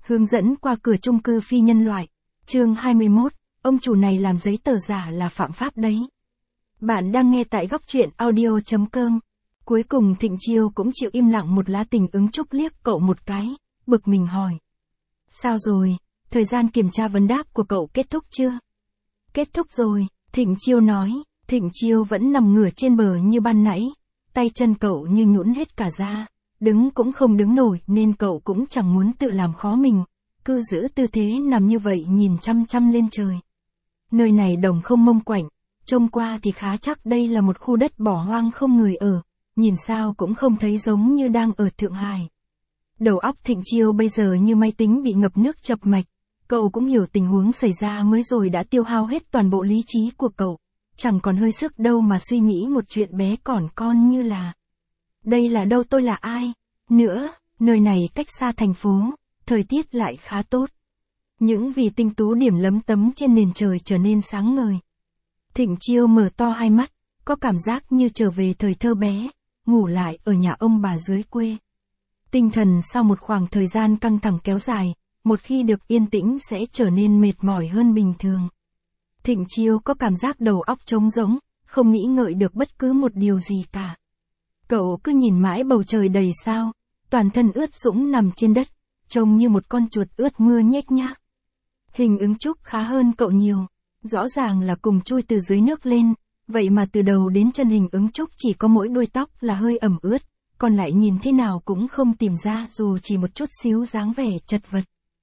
Hướng dẫn qua cửa chung cư phi nhân loại. Chương 21, ông chủ này làm giấy tờ giả là phạm pháp đấy. Bạn đang nghe tại góc truyện audio.com. Cuối cùng Thịnh Chiêu cũng chịu im lặng một lá. Tình Ứng Trúc liếc cậu một cái, bực mình hỏi. Sao rồi, thời gian kiểm tra vấn đáp của cậu kết thúc chưa? Kết thúc rồi, Thịnh Chiêu nói. Thịnh Chiêu vẫn nằm ngửa trên bờ như ban nãy, tay chân cậu như nhũn hết cả ra, đứng cũng không đứng nổi nên cậu cũng chẳng muốn tự làm khó mình, cứ giữ tư thế nằm như vậy nhìn chăm chăm lên trời. Nơi này đồng không mông quạnh, trông qua thì khá chắc đây là một khu đất bỏ hoang không người ở, nhìn sao cũng không thấy giống như đang ở Thượng Hải. Đầu óc Thịnh Chiêu bây giờ như máy tính bị ngập nước chập mạch, cậu cũng hiểu tình huống xảy ra mới rồi đã tiêu hao hết toàn bộ lý trí của cậu, chẳng còn hơi sức đâu mà suy nghĩ một chuyện bé còn con như là đây là đâu, tôi là ai? Nữa, nơi này cách xa thành phố, thời tiết lại khá tốt. Những vì tinh tú điểm lấm tấm trên nền trời trở nên sáng ngời. Thịnh Chiêu mở to hai mắt, có cảm giác như trở về thời thơ bé, ngủ lại ở nhà ông bà dưới quê. Tinh thần sau một khoảng thời gian căng thẳng kéo dài, một khi được yên tĩnh sẽ trở nên mệt mỏi hơn bình thường. Thịnh Chiêu có cảm giác đầu óc trống rỗng, không nghĩ ngợi được bất cứ một điều gì cả. Cậu cứ nhìn mãi bầu trời đầy sao, toàn thân ướt sũng nằm trên đất, trông như một con chuột ướt mưa nhếch nhác. Hình Ứng Trúc khá hơn cậu nhiều, rõ ràng là cùng chui từ dưới nước lên, vậy mà từ đầu đến chân Hình Ứng Trúc chỉ có mỗi đuôi tóc là hơi ẩm ướt, còn lại nhìn thế nào cũng không tìm ra dù chỉ một chút xíu dáng vẻ chật vật.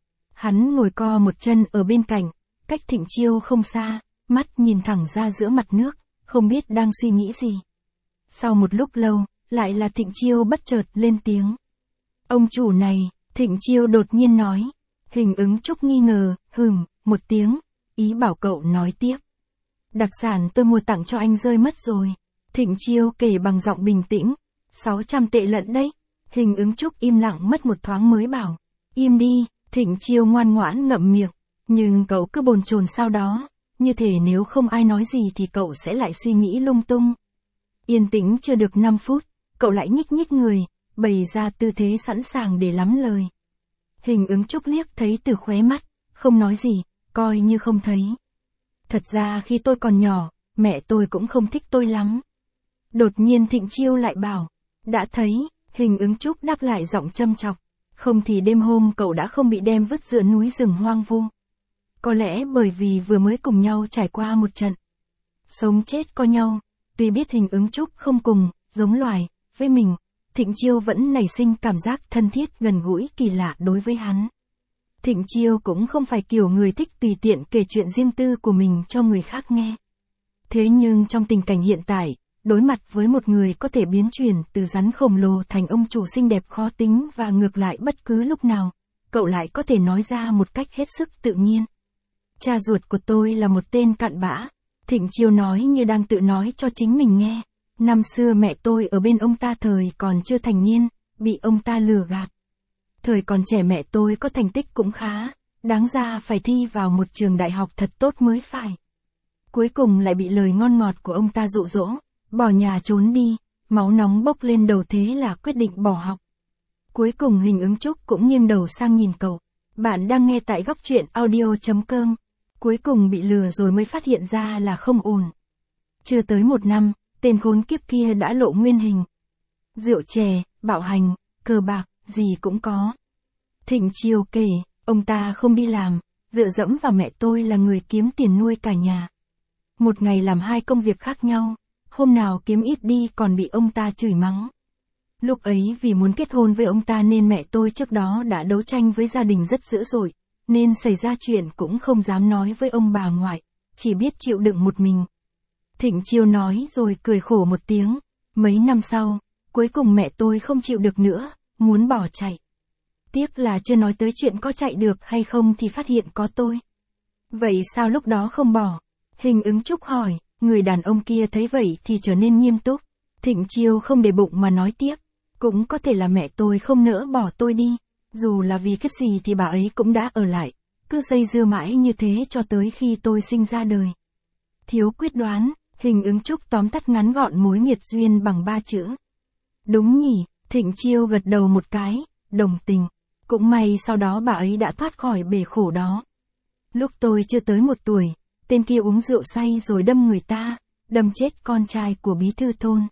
Hắn ngồi co một chân ở bên cạnh, cách Thịnh Chiêu không xa, mắt nhìn thẳng ra giữa mặt nước, không biết đang suy nghĩ gì. Sau một lúc lâu, lại là Thịnh Chiêu bất chợt lên tiếng. Ông chủ này, Thịnh Chiêu đột nhiên nói. Hình Ứng Trúc nghi ngờ, một tiếng, ý bảo cậu nói tiếp. Đặc sản tôi mua tặng cho anh rơi mất rồi. Thịnh Chiêu kể bằng giọng bình tĩnh. 600 tệ lận đấy. Hình Ứng Trúc im lặng mất một thoáng mới bảo. Im đi, Thịnh Chiêu ngoan ngoãn ngậm miệng. Nhưng cậu cứ bồn chồn sau đó, như thể nếu không ai nói gì thì cậu sẽ lại suy nghĩ lung tung. Yên tĩnh chưa được 5 phút, cậu lại nhích nhích người, bày ra tư thế sẵn sàng để lắm lời. Hình Ứng Trúc liếc thấy từ khóe mắt, không nói gì, coi như không thấy. Thật ra khi tôi còn nhỏ, mẹ tôi cũng không thích tôi lắm. Đột nhiên Thịnh Chiêu lại bảo, đã thấy, Hình Ứng Trúc đáp lại giọng châm chọc, không thì đêm hôm cậu đã không bị đem vứt giữa núi rừng hoang vu. Có lẽ bởi vì vừa mới cùng nhau trải qua một trận sống chết co nhau, tuy biết Hình Ứng Trúc không cùng, giống loài, với mình, Thịnh Chiêu vẫn nảy sinh cảm giác thân thiết gần gũi kỳ lạ đối với hắn. Thịnh Chiêu cũng không phải kiểu người thích tùy tiện kể chuyện riêng tư của mình cho người khác nghe. Thế nhưng trong tình cảnh hiện tại, đối mặt với một người có thể biến chuyển từ rắn khổng lồ thành ông chủ xinh đẹp khó tính và ngược lại bất cứ lúc nào, cậu lại có thể nói ra một cách hết sức tự nhiên. Cha ruột của tôi là một tên cặn bã, Thịnh Chiêu nói như đang tự nói cho chính mình nghe. Năm xưa mẹ tôi ở bên ông ta thời còn chưa thành niên, bị ông ta lừa gạt. Thời còn trẻ mẹ tôi có thành tích cũng khá, đáng ra phải thi vào một trường đại học thật tốt mới phải. Cuối cùng lại bị lời ngon ngọt của ông ta dụ dỗ, bỏ nhà trốn đi, máu nóng bốc lên đầu thế là quyết định bỏ học. Cuối cùng Hình Ứng Trúc cũng nghiêng đầu sang nhìn cậu. Bạn đang nghe tại góc truyện audio.com. Cuối cùng bị lừa rồi mới phát hiện ra là không ổn. Chưa tới 1 năm, tên khốn kiếp kia đã lộ nguyên hình. Rượu chè, bạo hành, cờ bạc, gì cũng có. Thịnh Chiêu kể, ông ta không đi làm, dựa dẫm vào mẹ tôi là người kiếm tiền nuôi cả nhà. Một ngày làm 2 công việc khác nhau, hôm nào kiếm ít đi còn bị ông ta chửi mắng. Lúc ấy vì muốn kết hôn với ông ta nên mẹ tôi trước đó đã đấu tranh với gia đình rất dữ dội, nên xảy ra chuyện cũng không dám nói với ông bà ngoại, chỉ biết chịu đựng một mình. Thịnh Chiêu nói rồi cười khổ một tiếng. Mấy năm sau, cuối cùng mẹ tôi không chịu được nữa, muốn bỏ chạy. Tiếc là chưa nói tới chuyện có chạy được hay không thì phát hiện có tôi. Vậy sao lúc đó không bỏ? Hình Ứng Trúc hỏi. Người đàn ông kia thấy vậy thì trở nên nghiêm túc. Thịnh Chiêu không để bụng mà nói tiếp. Cũng có thể là mẹ tôi không nỡ bỏ tôi đi. Dù là vì cái gì thì bà ấy cũng đã ở lại. Cứ dây dưa mãi như thế cho tới khi tôi sinh ra đời. Thiếu quyết đoán. Hình Ứng Trúc tóm tắt ngắn gọn mối nghiệt duyên bằng 3 chữ. Đúng nhỉ, Thịnh Chiêu gật đầu một cái, đồng tình. Cũng may sau đó bà ấy đã thoát khỏi bể khổ đó. Lúc tôi chưa tới 1 tuổi, tên kia uống rượu say rồi đâm người ta, đâm chết con trai của bí thư thôn.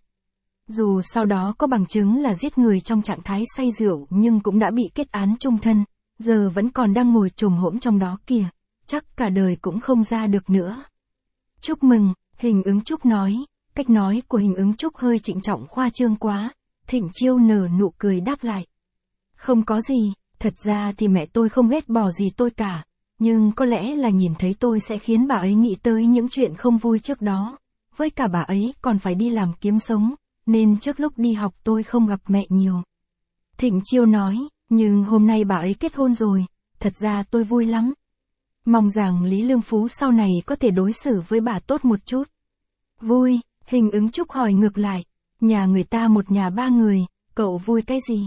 Dù sau đó có bằng chứng là giết người trong trạng thái say rượu nhưng cũng đã bị kết án chung thân, giờ vẫn còn đang ngồi chồm hổm trong đó kìa, chắc cả đời cũng không ra được nữa. Chúc mừng, Hình Ứng Trúc nói, cách nói của Hình Ứng Trúc hơi trịnh trọng khoa trương quá. Thịnh Chiêu nở nụ cười đáp lại. Không có gì, thật ra thì mẹ tôi không ghét bỏ gì tôi cả, nhưng có lẽ là nhìn thấy tôi sẽ khiến bà ấy nghĩ tới những chuyện không vui trước đó. Với cả bà ấy còn phải đi làm kiếm sống, nên trước lúc đi học tôi không gặp mẹ nhiều. Thịnh Chiêu nói, nhưng hôm nay bà ấy kết hôn rồi, thật ra tôi vui lắm. Mong rằng Lý Lương Phú sau này có thể đối xử với bà tốt một chút. Vui, Hình Ứng Trúc hỏi ngược lại, nhà người ta một nhà 3 người, cậu vui cái gì?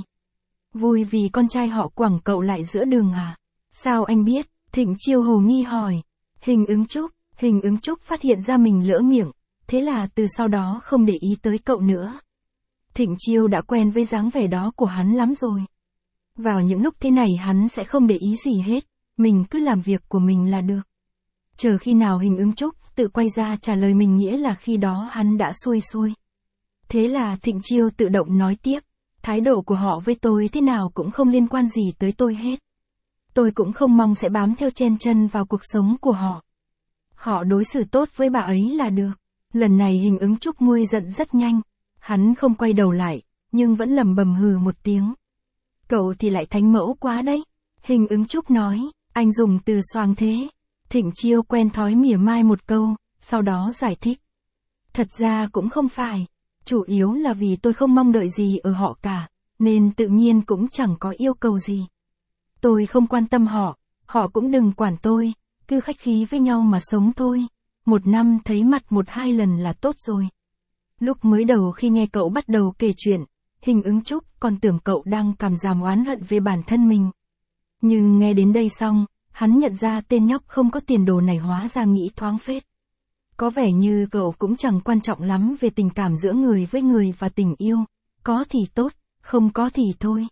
Vui vì con trai họ quẳng cậu lại giữa đường à? Sao anh biết? Thịnh Chiêu hồ nghi hỏi. Hình Ứng Trúc phát hiện ra mình lỡ miệng, thế là từ sau đó không để ý tới cậu nữa. Thịnh Chiêu đã quen với dáng vẻ đó của hắn lắm rồi. Vào những lúc thế này hắn sẽ không để ý gì hết, mình cứ làm việc của mình là được. Chờ khi nào Hình Ứng Trúc tự quay ra trả lời mình nghĩa là khi đó hắn đã xuôi xuôi. Thế là Thịnh Chiêu tự động nói tiếp, thái độ của họ với tôi thế nào cũng không liên quan gì tới tôi hết. Tôi cũng không mong sẽ bám theo chen chân vào cuộc sống của họ. Họ đối xử tốt với bà ấy là được. Lần này Hình Ứng Trúc nguôi giận rất nhanh. Hắn không quay đầu lại, nhưng vẫn lẩm bẩm hừ một tiếng. Cậu thì lại thánh mẫu quá đấy. Hình Ứng Trúc nói, anh dùng từ xoàng thế. Thịnh Chiêu quen thói mỉa mai một câu, sau đó giải thích. Thật ra cũng không phải. Chủ yếu là vì tôi không mong đợi gì ở họ cả, nên tự nhiên cũng chẳng có yêu cầu gì. Tôi không quan tâm họ cũng đừng quản tôi, cứ khách khí với nhau mà sống thôi. 1 năm thấy mặt 1-2 lần là tốt rồi. Lúc mới đầu khi nghe cậu bắt đầu kể chuyện, Hình Ứng Trúc còn tưởng cậu đang cảm giảm oán hận về bản thân mình. Nhưng nghe đến đây xong, hắn nhận ra tên nhóc không có tiền đồ này hóa ra nghĩ thoáng phết. Có vẻ như cậu cũng chẳng quan trọng lắm về tình cảm giữa người với người và tình yêu. Có thì tốt, không có thì thôi.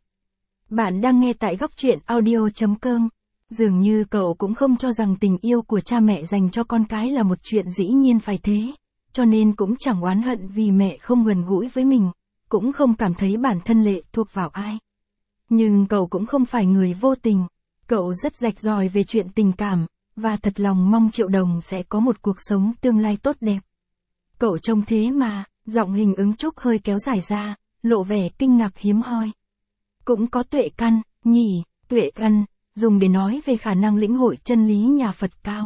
Bạn đang nghe tại góc truyện audio.com. Dường như cậu cũng không cho rằng tình yêu của cha mẹ dành cho con cái là một chuyện dĩ nhiên phải thế. Cho nên cũng chẳng oán hận vì mẹ không gần gũi với mình, cũng không cảm thấy bản thân lệ thuộc vào ai. Nhưng cậu cũng không phải người vô tình. Cậu rất rạch ròi về chuyện tình cảm, và thật lòng mong Triệu Đồng sẽ có một cuộc sống tương lai tốt đẹp. Cậu trông thế mà, giọng Hình Ứng Trúc hơi kéo dài ra, lộ vẻ kinh ngạc hiếm hoi. Cũng có tuệ căn, nhỉ, tuệ căn, dùng để nói về khả năng lĩnh hội chân lý nhà Phật cao.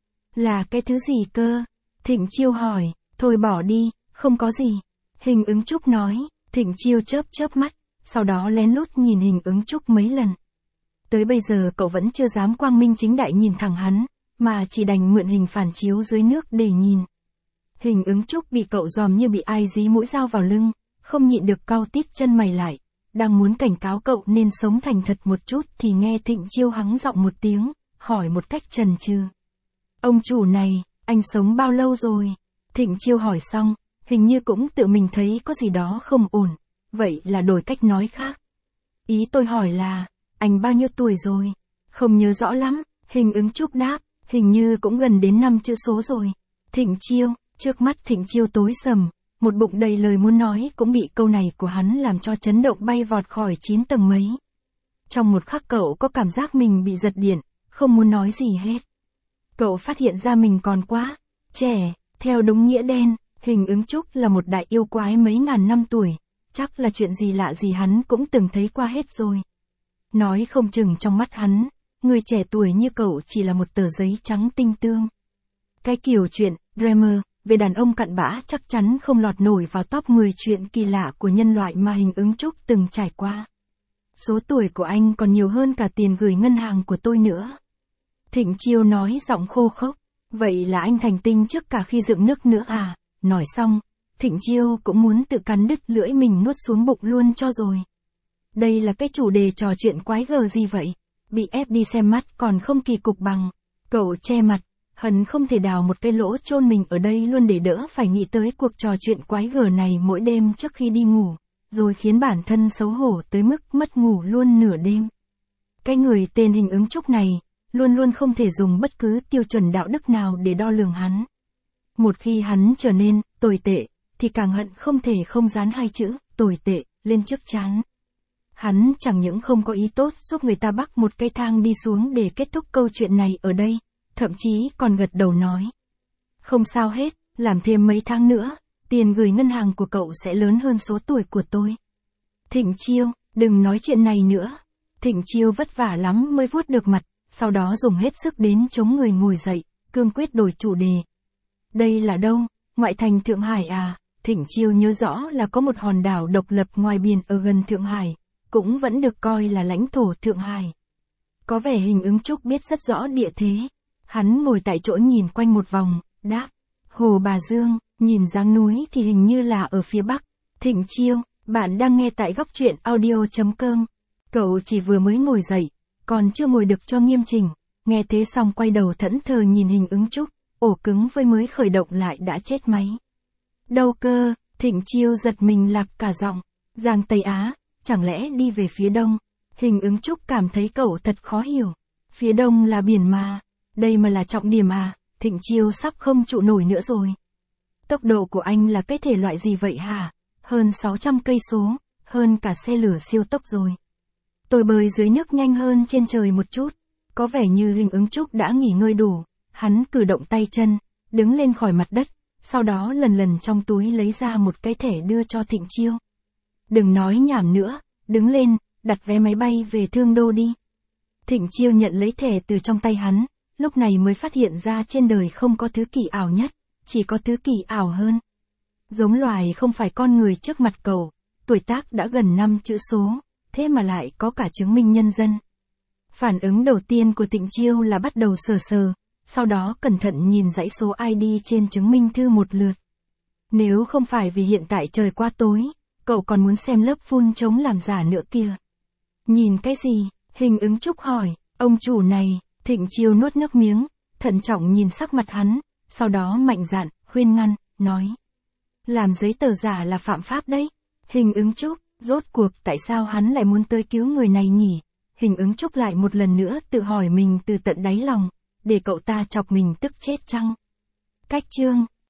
Là cái thứ gì cơ? Thịnh Chiêu hỏi, thôi bỏ đi, không có gì. Hình Ứng Trúc nói, Thịnh Chiêu chớp mắt, sau đó lén lút nhìn Hình Ứng Trúc mấy lần. Tới bây giờ cậu vẫn chưa dám quang minh chính đại nhìn thẳng hắn, mà chỉ đành mượn hình phản chiếu dưới nước để nhìn. Hình Ứng Trúc bị cậu dòm như bị ai dí mũi dao vào lưng, không nhịn được cau tít chân mày lại, đang muốn cảnh cáo cậu nên sống thành thật một chút thì nghe Thịnh Chiêu hắng giọng một tiếng, hỏi một cách chần chừ. Ông chủ này, anh sống bao lâu rồi? Thịnh Chiêu hỏi xong, hình như cũng tự mình thấy có gì đó không ổn, vậy là đổi cách nói khác. Ý tôi hỏi là, anh bao nhiêu tuổi rồi? Không nhớ rõ lắm, Hình Ứng Trúc đáp, hình như cũng gần đến 5 chữ số rồi. Thịnh Chiêu, trước mắt Thịnh Chiêu tối sầm, một bụng đầy lời muốn nói cũng bị câu này của hắn làm cho chấn động bay vọt khỏi 9 tầng mấy. Trong một khắc cậu có cảm giác mình bị giật điện, không muốn nói gì hết. Cậu phát hiện ra mình còn quá trẻ, theo đúng nghĩa đen, Hình Ứng Trúc là một đại yêu quái mấy ngàn năm tuổi, chắc là chuyện gì lạ gì hắn cũng từng thấy qua hết rồi. Nói không chừng trong mắt hắn, người trẻ tuổi như cậu chỉ là một tờ giấy trắng tinh tương. Cái kiểu chuyện, drama, về đàn ông cặn bã chắc chắn không lọt nổi vào top 10 chuyện kỳ lạ của nhân loại mà Hình Ứng Trúc từng trải qua. Số tuổi của anh còn nhiều hơn cả tiền gửi ngân hàng của tôi nữa. Thịnh Chiêu nói giọng khô khốc, vậy là anh thành tinh trước cả khi dựng nước nữa à? Nói xong, Thịnh Chiêu cũng muốn tự cắn đứt lưỡi mình nuốt xuống bụng luôn cho rồi. Đây là cái chủ đề trò chuyện quái gở gì vậy? Bị ép đi xem mắt còn không kỳ cục bằng. Cậu che mặt, hận không thể đào một cái lỗ chôn mình ở đây luôn để đỡ phải nghĩ tới cuộc trò chuyện quái gở này mỗi đêm trước khi đi ngủ, rồi khiến bản thân xấu hổ tới mức mất ngủ luôn nửa đêm. Cái người tên Hình Ứng Trúc này, luôn luôn không thể dùng bất cứ tiêu chuẩn đạo đức nào để đo lường hắn. Một khi hắn trở nên tồi tệ, thì càng hận không thể không dán hai chữ tồi tệ lên trước trán. Hắn chẳng những không có ý tốt giúp người ta bắc một cây thang đi xuống để kết thúc câu chuyện này ở đây, thậm chí còn gật đầu nói. Không sao hết, làm thêm mấy tháng nữa, tiền gửi ngân hàng của cậu sẽ lớn hơn số tuổi của tôi. Thịnh Chiêu, đừng nói chuyện này nữa. Thịnh Chiêu vất vả lắm mới vuốt được mặt, sau đó dùng hết sức đến chống người ngồi dậy, cương quyết đổi chủ đề. Đây là đâu? Ngoại thành Thượng Hải à? Thịnh Chiêu nhớ rõ là có một hòn đảo độc lập ngoài biển ở gần Thượng Hải, cũng vẫn được coi là lãnh thổ Thượng Hải. Có vẻ Hình Ứng Trúc biết rất rõ địa thế. Hắn ngồi tại chỗ nhìn quanh một vòng, đáp. Hồ Bà Dương, nhìn dáng núi thì hình như là ở phía bắc. Thịnh Chiêu, bạn đang nghe tại góc truyện audio.com. Cậu chỉ vừa mới ngồi dậy, còn chưa ngồi được cho nghiêm chỉnh. Nghe thế xong quay đầu thẫn thờ nhìn Hình Ứng Trúc, ổ cứng với mới khởi động lại đã chết máy. Đâu cơ, Thịnh Chiêu giật mình lạc cả giọng. Giang Tây Á, chẳng lẽ đi về phía đông? Hình Ứng Trúc cảm thấy cậu thật khó hiểu. Phía đông là biển mà, đây mà là trọng điểm à? Thịnh Chiêu sắp không trụ nổi nữa rồi. Tốc độ của anh là cái thể loại gì vậy hả? Hơn 600 cây số, hơn cả xe lửa siêu tốc rồi. Tôi bơi dưới nước nhanh hơn trên trời một chút. Có vẻ như Hình Ứng Trúc đã nghỉ ngơi đủ. Hắn cử động tay chân, đứng lên khỏi mặt đất, sau đó lần lần trong túi lấy ra một cái thẻ đưa cho Thịnh Chiêu. Đừng nói nhảm nữa, đứng lên, đặt vé máy bay về Thương Đô đi. Thịnh Chiêu nhận lấy thẻ từ trong tay hắn, lúc này mới phát hiện ra trên đời không có thứ kỳ ảo nhất, chỉ có thứ kỳ ảo hơn. Giống loài không phải con người trước mặt cậu, tuổi tác đã gần 5 chữ số, thế mà lại có cả chứng minh nhân dân. Phản ứng đầu tiên của Thịnh Chiêu là bắt đầu sờ sờ, sau đó cẩn thận nhìn dãy số ID trên chứng minh thư một lượt. Nếu không phải vì hiện tại trời quá tối, cậu còn muốn xem lớp phun chống làm giả nữa kìa. Nhìn cái gì? Hình Ứng Trúc hỏi, ông chủ này. Thịnh Chiêu nuốt nước miếng, thận trọng nhìn sắc mặt hắn, sau đó mạnh dạn, khuyên ngăn, nói. Làm giấy tờ giả là phạm pháp đấy. Hình Ứng Trúc, rốt cuộc tại sao hắn lại muốn tới cứu người này nhỉ? Hình Ứng Trúc lại một lần nữa tự hỏi mình từ tận đáy lòng, để cậu ta chọc mình tức chết chăng? Cách chương